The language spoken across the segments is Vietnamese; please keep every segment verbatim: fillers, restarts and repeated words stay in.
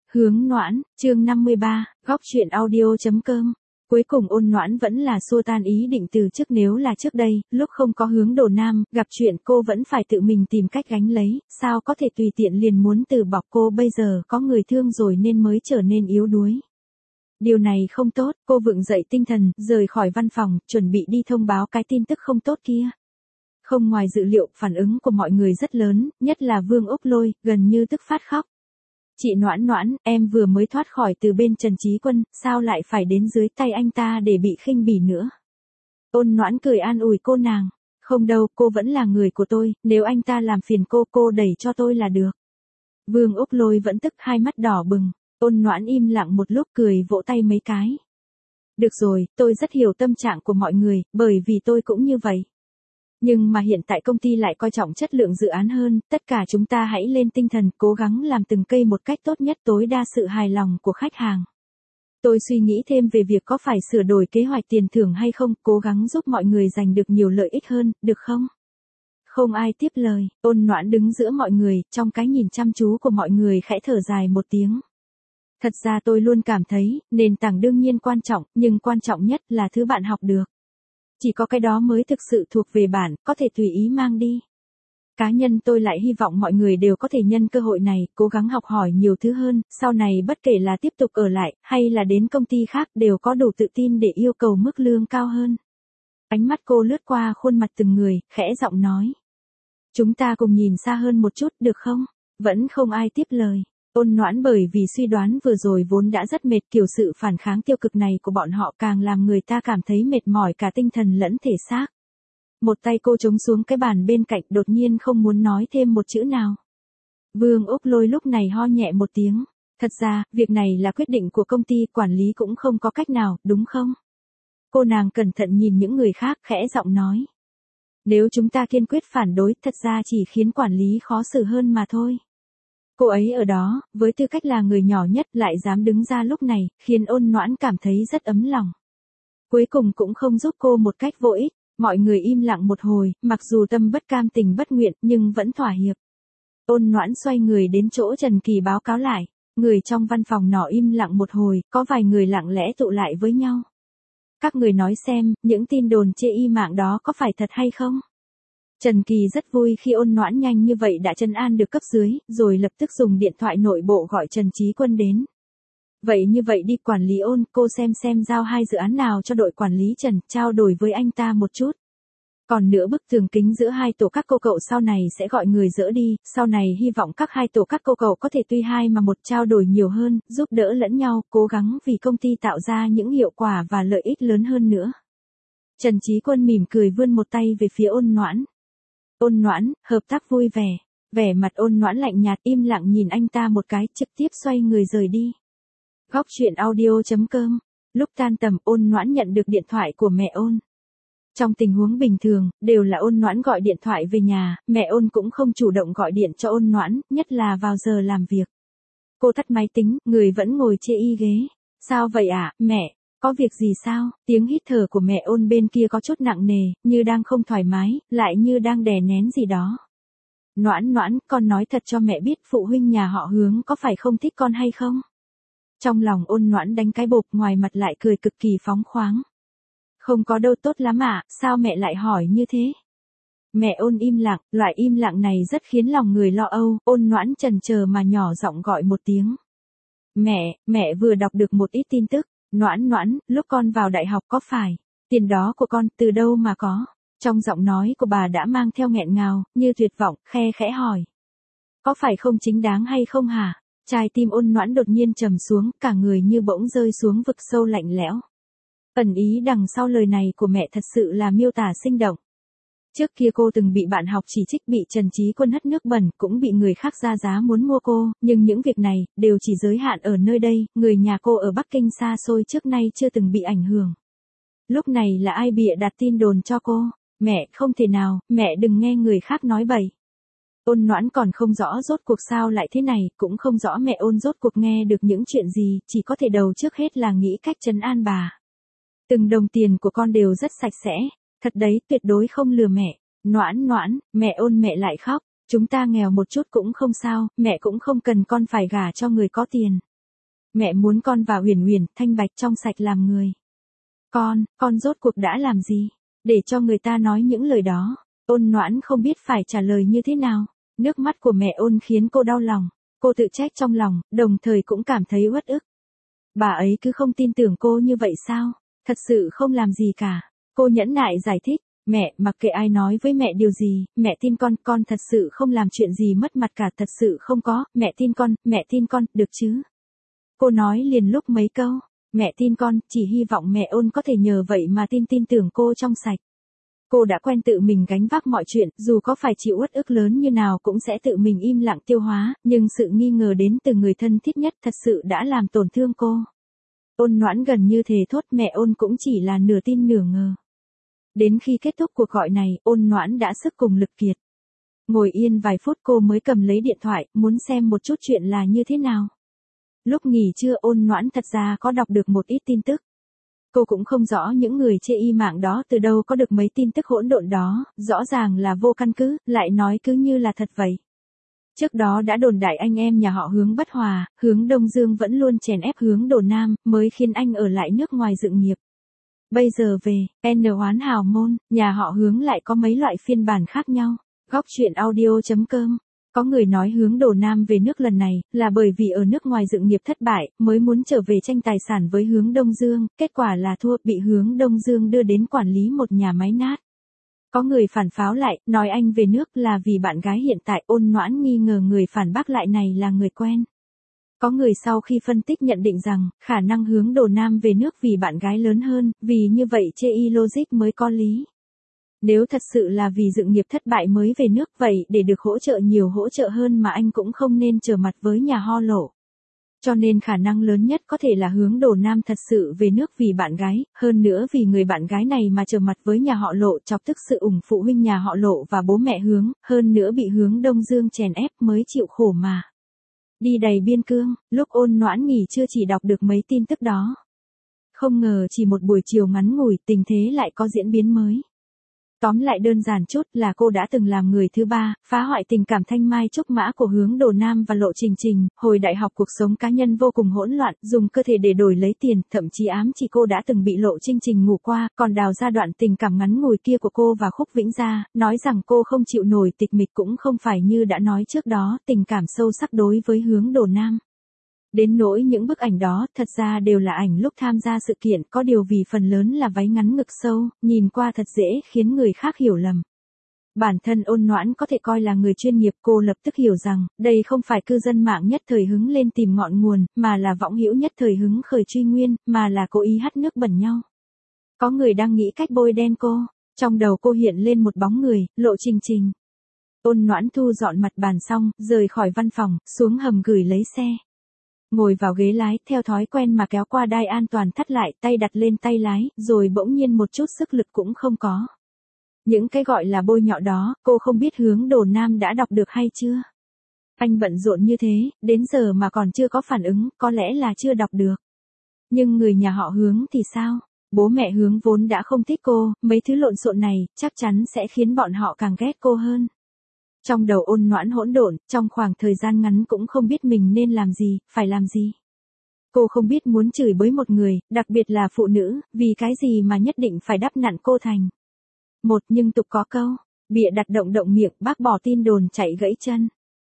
Hướng Noãn, chương năm mươi ba, góc truyện audio.com. Cuối cùng Ôn Noãn vẫn là xua tan ý định từ trước, nếu là trước đây, lúc không có Hướng Đồ Nam, gặp chuyện cô vẫn phải tự mình tìm cách gánh lấy, sao có thể tùy tiện liền muốn từ bỏ cô, bây giờ có người thương rồi nên mới trở nên yếu đuối. Điều này không tốt, cô vựng dậy tinh thần, rời khỏi văn phòng, chuẩn bị đi thông báo cái tin tức không tốt kia. Không ngoài dự liệu, phản ứng của mọi người rất lớn, nhất là Vương Úc Lôi, gần như tức phát khóc. Chị Noãn Noãn, em vừa mới thoát khỏi từ bên Trần Chí Quân, sao lại phải đến dưới tay anh ta để bị khinh bỉ nữa? Ôn Noãn cười an ủi cô nàng. Không đâu, cô vẫn là người của tôi, nếu anh ta làm phiền cô, cô đẩy cho tôi là được. Vương Úc Lôi vẫn tức, hai mắt đỏ bừng. Ôn Noãn im lặng một lúc, cười vỗ tay mấy cái. Được rồi, tôi rất hiểu tâm trạng của mọi người, bởi vì tôi cũng như vậy. Nhưng mà hiện tại công ty lại coi trọng chất lượng dự án hơn, tất cả chúng ta hãy lên tinh thần, cố gắng làm từng cây một cách tốt nhất, tối đa sự hài lòng của khách hàng. Tôi suy nghĩ thêm về việc có phải sửa đổi kế hoạch tiền thưởng hay không, cố gắng giúp mọi người giành được nhiều lợi ích hơn, được không? Không ai tiếp lời, Ôn Noãn đứng giữa mọi người, trong cái nhìn chăm chú của mọi người khẽ thở dài một tiếng. Thật ra tôi luôn cảm thấy, nền tảng đương nhiên quan trọng, nhưng quan trọng nhất là thứ bạn học được. Chỉ có cái đó mới thực sự thuộc về bạn, có thể tùy ý mang đi. Cá nhân tôi lại hy vọng mọi người đều có thể nhân cơ hội này, cố gắng học hỏi nhiều thứ hơn, sau này bất kể là tiếp tục ở lại, hay là đến công ty khác, đều có đủ tự tin để yêu cầu mức lương cao hơn. Ánh mắt cô lướt qua khuôn mặt từng người, khẽ giọng nói. Chúng ta cùng nhìn xa hơn một chút, được không? Vẫn không ai tiếp lời. Ôn Noãn bởi vì suy đoán vừa rồi vốn đã rất mệt, kiểu sự phản kháng tiêu cực này của bọn họ càng làm người ta cảm thấy mệt mỏi cả tinh thần lẫn thể xác. Một tay cô chống xuống cái bàn bên cạnh, đột nhiên không muốn nói thêm một chữ nào. Vương Úc Lôi lúc này ho nhẹ một tiếng. Thật ra, việc này là quyết định của công ty, quản lý cũng không có cách nào, đúng không? Cô nàng cẩn thận nhìn những người khác, khẽ giọng nói. Nếu chúng ta kiên quyết phản đối, thật ra chỉ khiến quản lý khó xử hơn mà thôi. Cô ấy ở đó, với tư cách là người nhỏ nhất, lại dám đứng ra lúc này, khiến Ôn Noãn cảm thấy rất ấm lòng. Cuối cùng cũng không giúp cô một cách vô ích, mọi người im lặng một hồi, mặc dù tâm bất cam tình bất nguyện, nhưng vẫn thỏa hiệp. Ôn Noãn xoay người đến chỗ Trần Kỳ báo cáo lại, người trong văn phòng nọ im lặng một hồi, có vài người lặng lẽ tụ lại với nhau. Các người nói xem, những tin đồn chê y mạng đó có phải thật hay không? Trần Kỳ rất vui khi Ôn Noãn nhanh như vậy đã trấn an được cấp dưới, rồi lập tức dùng điện thoại nội bộ gọi Trần Chí Quân đến. Vậy như vậy đi, quản lý Ôn, cô xem xem giao hai dự án nào cho đội quản lý Trần, trao đổi với anh ta một chút. Còn nữa, bức tường kính giữa hai tổ các cô cậu sau này sẽ gọi người dỡ đi, sau này hy vọng các hai tổ các cô cậu có thể tuy hai mà một, trao đổi nhiều hơn, giúp đỡ lẫn nhau, cố gắng vì công ty tạo ra những hiệu quả và lợi ích lớn hơn nữa. Trần Chí Quân mỉm cười vươn một tay về phía Ôn Noãn. Ôn Noãn, hợp tác vui vẻ. Vẻ mặt Ôn Noãn lạnh nhạt, im lặng nhìn anh ta một cái, trực tiếp xoay người rời đi. Góc truyện audio.com. Lúc tan tầm, Ôn Noãn nhận được điện thoại của mẹ Ôn. Trong tình huống bình thường, đều là Ôn Noãn gọi điện thoại về nhà, mẹ Ôn cũng không chủ động gọi điện cho Ôn Noãn, nhất là vào giờ làm việc. Cô tắt máy tính, người vẫn ngồi chê y ghế. Sao vậy ạ, à, mẹ? Có việc gì sao? Tiếng hít thở của mẹ Ôn bên kia có chút nặng nề, như đang không thoải mái, lại như đang đè nén gì đó. Noãn Noãn, con nói thật cho mẹ biết, phụ huynh nhà họ Hướng có phải không thích con hay không? Trong lòng Ôn Noãn đánh cái bộp, ngoài mặt lại cười cực kỳ phóng khoáng. Không có đâu, tốt lắm ạ, à, sao mẹ lại hỏi như thế? Mẹ Ôn im lặng, loại im lặng này rất khiến lòng người lo âu. Ôn Noãn chần chờ mà nhỏ giọng gọi một tiếng. Mẹ, mẹ vừa đọc được một ít tin tức. Noãn Noãn, lúc con vào đại học có phải, tiền đó của con, từ đâu mà có? Trong giọng nói của bà đã mang theo nghẹn ngào, như tuyệt vọng, khe khẽ hỏi. Có phải không chính đáng hay không hả? Trái tim Ôn Noãn đột nhiên trầm xuống, cả người như bỗng rơi xuống vực sâu lạnh lẽo. Ẩn ý đằng sau lời này của mẹ thật sự là miêu tả sinh động. Trước kia cô từng bị bạn học chỉ trích, bị Trần Chí Quân hất nước bẩn, cũng bị người khác ra giá muốn mua cô, nhưng những việc này, đều chỉ giới hạn ở nơi đây, người nhà cô ở Bắc Kinh xa xôi trước nay chưa từng bị ảnh hưởng. Lúc này là ai bịa đặt tin đồn cho cô? Mẹ, không thể nào, mẹ đừng nghe người khác nói bậy. Ôn Noãn còn không rõ rốt cuộc sao lại thế này, cũng không rõ mẹ Ôn rốt cuộc nghe được những chuyện gì, chỉ có thể đầu trước hết là nghĩ cách trấn an bà. Từng đồng tiền của con đều rất sạch sẽ. Thật đấy, tuyệt đối không lừa mẹ. Noãn Noãn, mẹ Ôn mẹ lại khóc. Chúng ta nghèo một chút cũng không sao, mẹ cũng không cần con phải gả cho người có tiền. Mẹ muốn con và Huyền Huyền thanh bạch trong sạch làm người. Con, con rốt cuộc đã làm gì? Để cho người ta nói những lời đó. Ôn Noãn không biết phải trả lời như thế nào. Nước mắt của mẹ Ôn khiến cô đau lòng. Cô tự trách trong lòng, đồng thời cũng cảm thấy uất ức. Bà ấy cứ không tin tưởng cô như vậy sao? Thật sự không làm gì cả. Cô nhẫn nại giải thích. Mẹ, mặc kệ ai nói với mẹ điều gì, mẹ tin con, con thật sự không làm chuyện gì mất mặt cả, thật sự không có, mẹ tin con, mẹ tin con, được chứ? Cô nói liền lúc mấy câu, mẹ tin con, chỉ hy vọng mẹ Ôn có thể nhờ vậy mà tin tin tưởng cô trong sạch. Cô đã quen tự mình gánh vác mọi chuyện, dù có phải chịu uất ức lớn như nào cũng sẽ tự mình im lặng tiêu hóa, nhưng sự nghi ngờ đến từ người thân thiết nhất thật sự đã làm tổn thương cô. Ôn Noãn gần như thề thốt mẹ Ôn cũng chỉ là nửa tin nửa ngờ. Đến khi kết thúc cuộc gọi này, Ôn Noãn đã sức cùng lực kiệt. Ngồi yên vài phút cô mới cầm lấy điện thoại, muốn xem một chút chuyện là như thế nào. Lúc nghỉ trưa Ôn Noãn thật ra có đọc được một ít tin tức. Cô cũng không rõ những người chê y mạng đó từ đâu có được mấy tin tức hỗn độn đó, rõ ràng là vô căn cứ, lại nói cứ như là thật vậy. Trước đó đã đồn đại anh em nhà họ Hướng bất hòa, Hướng Đông Dương vẫn luôn chèn ép Hướng Đồ Nam, mới khiến anh ở lại nước ngoài dựng nghiệp. Bây giờ về, N Hoán hào môn, nhà họ Hướng lại có mấy loại phiên bản khác nhau. Góc truyện audio chấm com. Có người nói Hướng Đồ Nam về nước lần này, là bởi vì ở nước ngoài dựng nghiệp thất bại, mới muốn trở về tranh tài sản với Hướng Đông Dương, kết quả là thua, bị Hướng Đông Dương đưa đến quản lý một nhà máy nát. Có người phản pháo lại, nói anh về nước là vì bạn gái hiện tại. Ôn Noãn nghi ngờ người phản bác lại này là người quen. Có người sau khi phân tích nhận định rằng, khả năng Hướng Đồ Nam về nước vì bạn gái lớn hơn, vì như vậy chê y logic mới có lý. Nếu thật sự là vì dựng nghiệp thất bại mới về nước vậy, để được hỗ trợ nhiều hỗ trợ hơn mà anh cũng không nên trở mặt với nhà ho lộ. Cho nên khả năng lớn nhất có thể là Hướng Đồ Nam thật sự về nước vì bạn gái, hơn nữa vì người bạn gái này mà trở mặt với nhà họ Lộ, chọc tức sự ủng phụ huynh nhà họ Lộ và bố mẹ Hướng, hơn nữa bị Hướng Đông Dương chèn ép mới chịu khổ mà. Đi đầy biên cương, lúc Ôn Noãn nghỉ chưa chỉ đọc được mấy tin tức đó. Không ngờ chỉ một buổi chiều ngắn ngủi tình thế lại có diễn biến mới. Tóm lại đơn giản chút là cô đã từng làm người thứ ba, phá hoại tình cảm thanh mai trúc mã của Hướng Đồ Nam và Lộ Trình Trình. Hồi đại học cuộc sống cá nhân vô cùng hỗn loạn, dùng cơ thể để đổi lấy tiền, thậm chí ám chỉ cô đã từng bị Lộ Trình Trình ngủ qua, còn đào ra đoạn tình cảm ngắn ngủi kia của cô và Khúc Vĩnh Gia, nói rằng cô không chịu nổi tịch mịch cũng không phải như đã nói trước đó, tình cảm sâu sắc đối với Hướng Đồ Nam. Đến nỗi những bức ảnh đó, thật ra đều là ảnh lúc tham gia sự kiện, có điều vì phần lớn là váy ngắn ngực sâu, nhìn qua thật dễ khiến người khác hiểu lầm. Bản thân Ôn Noãn có thể coi là người chuyên nghiệp, cô lập tức hiểu rằng, đây không phải cư dân mạng nhất thời hứng lên tìm ngọn nguồn, mà là võng hữu nhất thời hứng khởi truy nguyên, mà là cố ý hắt nước bẩn nhau. Có người đang nghĩ cách bôi đen cô, trong đầu cô hiện lên một bóng người, Lộ Trình Trình. Ôn Noãn thu dọn mặt bàn xong, rời khỏi văn phòng, xuống hầm gửi lấy xe. Ngồi vào ghế lái, theo thói quen mà kéo qua đai an toàn thắt lại, tay đặt lên tay lái, rồi bỗng nhiên một chút sức lực cũng không có. Những cái gọi là bôi nhọ đó, cô không biết Hướng Đồ Nam đã đọc được hay chưa? Anh bận rộn như thế, đến giờ mà còn chưa có phản ứng, có lẽ là chưa đọc được. Nhưng người nhà họ Hướng thì sao? Bố mẹ Hướng vốn đã không thích cô, mấy thứ lộn xộn này, chắc chắn sẽ khiến bọn họ càng ghét cô hơn. Trong đầu Ôn Noãn hỗn độn, trong khoảng thời gian ngắn cũng không biết mình nên làm gì, phải làm gì. Cô không biết muốn chửi bới một người, đặc biệt là phụ nữ, vì cái gì mà nhất định phải đắp nặn cô thành. Một, nhưng tục có câu, bịa đặt động động miệng, bác bỏ tin đồn chạy gãy chân.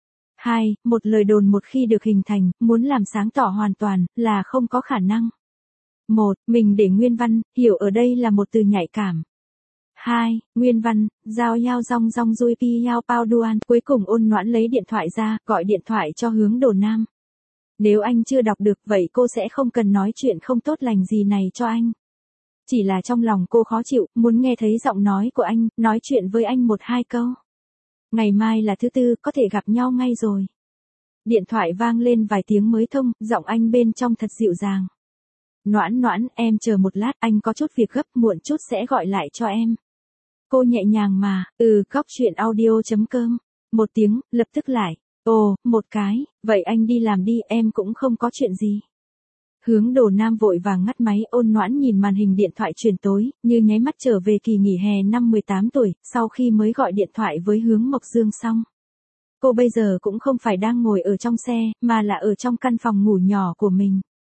Hai, một lời đồn một khi được hình thành, muốn làm sáng tỏ hoàn toàn, là không có khả năng. Một, mình để nguyên văn, hiểu ở đây là một từ nhạy cảm. Hai, nguyên văn, giao yao rong rong rui pi yao pao duan. Cuối cùng Ôn Noãn lấy điện thoại ra, gọi điện thoại cho Hướng Đồ Nam. Nếu anh chưa đọc được vậy cô sẽ không cần nói chuyện không tốt lành gì này cho anh. Chỉ là trong lòng cô khó chịu, muốn nghe thấy giọng nói của anh, nói chuyện với anh một hai câu. Ngày mai là thứ tư, có thể gặp nhau ngay rồi. Điện thoại vang lên vài tiếng mới thông, giọng anh bên trong thật dịu dàng. Noãn Noãn, em chờ một lát, anh có chút việc gấp, muộn chút sẽ gọi lại cho em. Cô nhẹ nhàng mà, ừ, góc truyện audio chấm com. Một tiếng, lập tức lại. Ồ, một cái, vậy anh đi làm đi, em cũng không có chuyện gì. Hướng Đồ Nam vội vàng ngắt máy. Ôn Noãn nhìn màn hình điện thoại chuyển tối, như nháy mắt trở về kỳ nghỉ hè năm mười tám tuổi, sau khi mới gọi điện thoại với Hướng Mộc Dương xong. Cô bây giờ cũng không phải đang ngồi ở trong xe, mà là ở trong căn phòng ngủ nhỏ của mình.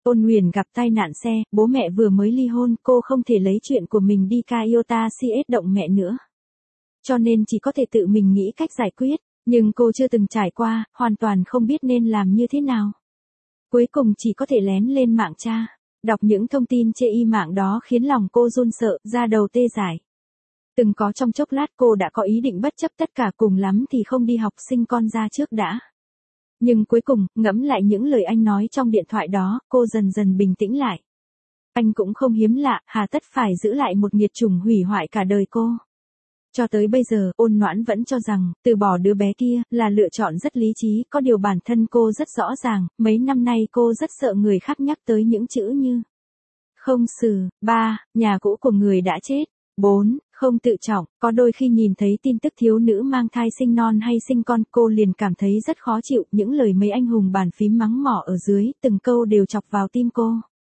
Ôn Huyền gặp tai nạn xe, bố mẹ vừa mới ly hôn, cô không thể lấy chuyện của mình đi Kyoto xê ét động mẹ nữa. Cho nên chỉ có thể tự mình nghĩ cách giải quyết, nhưng cô chưa từng trải qua, hoàn toàn không biết nên làm như thế nào. Cuối cùng chỉ có thể lén lên mạng tra, đọc những thông tin chê y mạng đó khiến lòng cô run sợ, da đầu tê dại. Từng có trong chốc lát cô đã có ý định bất chấp tất cả, cùng lắm thì không đi học, sinh con ra trước đã. Nhưng cuối cùng, ngẫm lại những lời anh nói trong điện thoại đó, cô dần dần bình tĩnh lại. Anh cũng không hiếm lạ, hà tất phải giữ lại một nghiệt chủng hủy hoại cả đời cô. Cho tới bây giờ, Ôn Noãn vẫn cho rằng, từ bỏ đứa bé kia, là lựa chọn rất lý trí, có điều bản thân cô rất rõ ràng, mấy năm nay cô rất sợ người khác nhắc tới những chữ như không xử, ba, nhà cũ của người đã chết, bốn, không tự trọng. Có đôi khi nhìn thấy tin tức thiếu nữ mang thai sinh non hay sinh con, cô liền cảm thấy rất khó chịu, những lời mấy anh hùng bàn phím mắng mỏ ở dưới, từng câu đều chọc vào tim cô.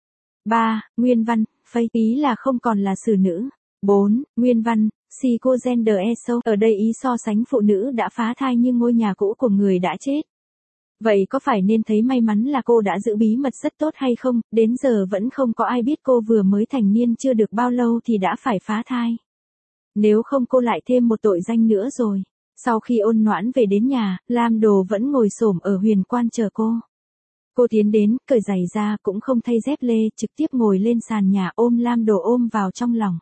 ba. Nguyên văn, phây, ý là không còn là xử nữ. bốn. Nguyên văn, psychogender eso, ở đây ý so sánh phụ nữ đã phá thai như ngôi nhà cũ của người đã chết. Vậy có phải nên thấy may mắn là cô đã giữ bí mật rất tốt hay không, đến giờ vẫn không có ai biết cô vừa mới thành niên chưa được bao lâu thì đã phải phá thai. Nếu không cô lại thêm một tội danh nữa rồi. Sau khi Ôn Noãn về đến nhà, Lam Đồ vẫn ngồi xổm ở huyền quan chờ cô. Cô tiến đến, cởi giày ra, cũng không thay dép lê, trực tiếp ngồi lên sàn nhà ôm Lam Đồ ôm vào trong lòng.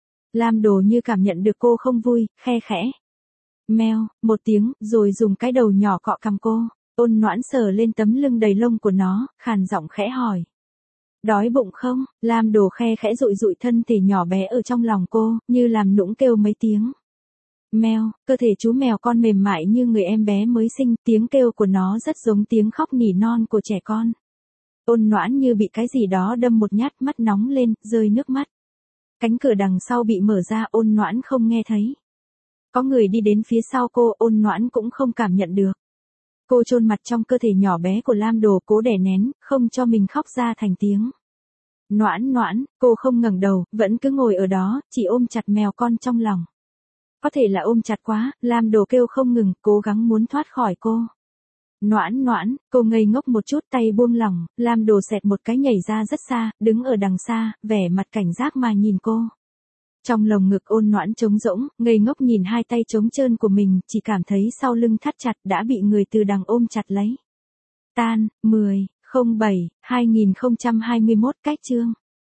Lam Đồ như cảm nhận được cô không vui, khe khẽ. Meo, một tiếng, rồi dùng cái đầu nhỏ cọ cằm cô. Ôn Noãn sờ lên tấm lưng đầy lông của nó, khàn giọng khẽ hỏi. Đói bụng không? Lam Đồ khe khẽ dụi dụi thân thể nhỏ bé ở trong lòng cô, như làm nũng kêu mấy tiếng. Meo, cơ thể chú mèo con mềm mại như người em bé mới sinh, tiếng kêu của nó rất giống tiếng khóc nỉ non của trẻ con. Ôn Noãn như bị cái gì đó đâm một nhát, mắt nóng lên, rơi nước mắt. Cánh cửa đằng sau bị mở ra, Ôn Noãn không nghe thấy. Có người đi đến phía sau cô, Ôn Noãn cũng không cảm nhận được. Cô chôn mặt trong cơ thể nhỏ bé của Lam Đồ, cố đè nén, không cho mình khóc ra thành tiếng. Noãn Noãn, cô không ngẩng đầu, vẫn cứ ngồi ở đó, chỉ ôm chặt mèo con trong lòng. Có thể là ôm chặt quá, Lam Đồ kêu không ngừng, cố gắng muốn thoát khỏi cô. Noãn Noãn, cô ngây ngốc một chút, tay buông lỏng, Lam Đồ xẹt một cái nhảy ra rất xa, đứng ở đằng xa, vẻ mặt cảnh giác mà nhìn cô. Trong lồng ngực Ôn Noãn trống rỗng, ngây ngốc nhìn hai tay trống trơn của mình, chỉ cảm thấy sau lưng thắt chặt, đã bị người từ đằng ôm chặt lấy. Tan, mười, không bảy, hai nghìn không trăm hai mươi mốt, cách chương.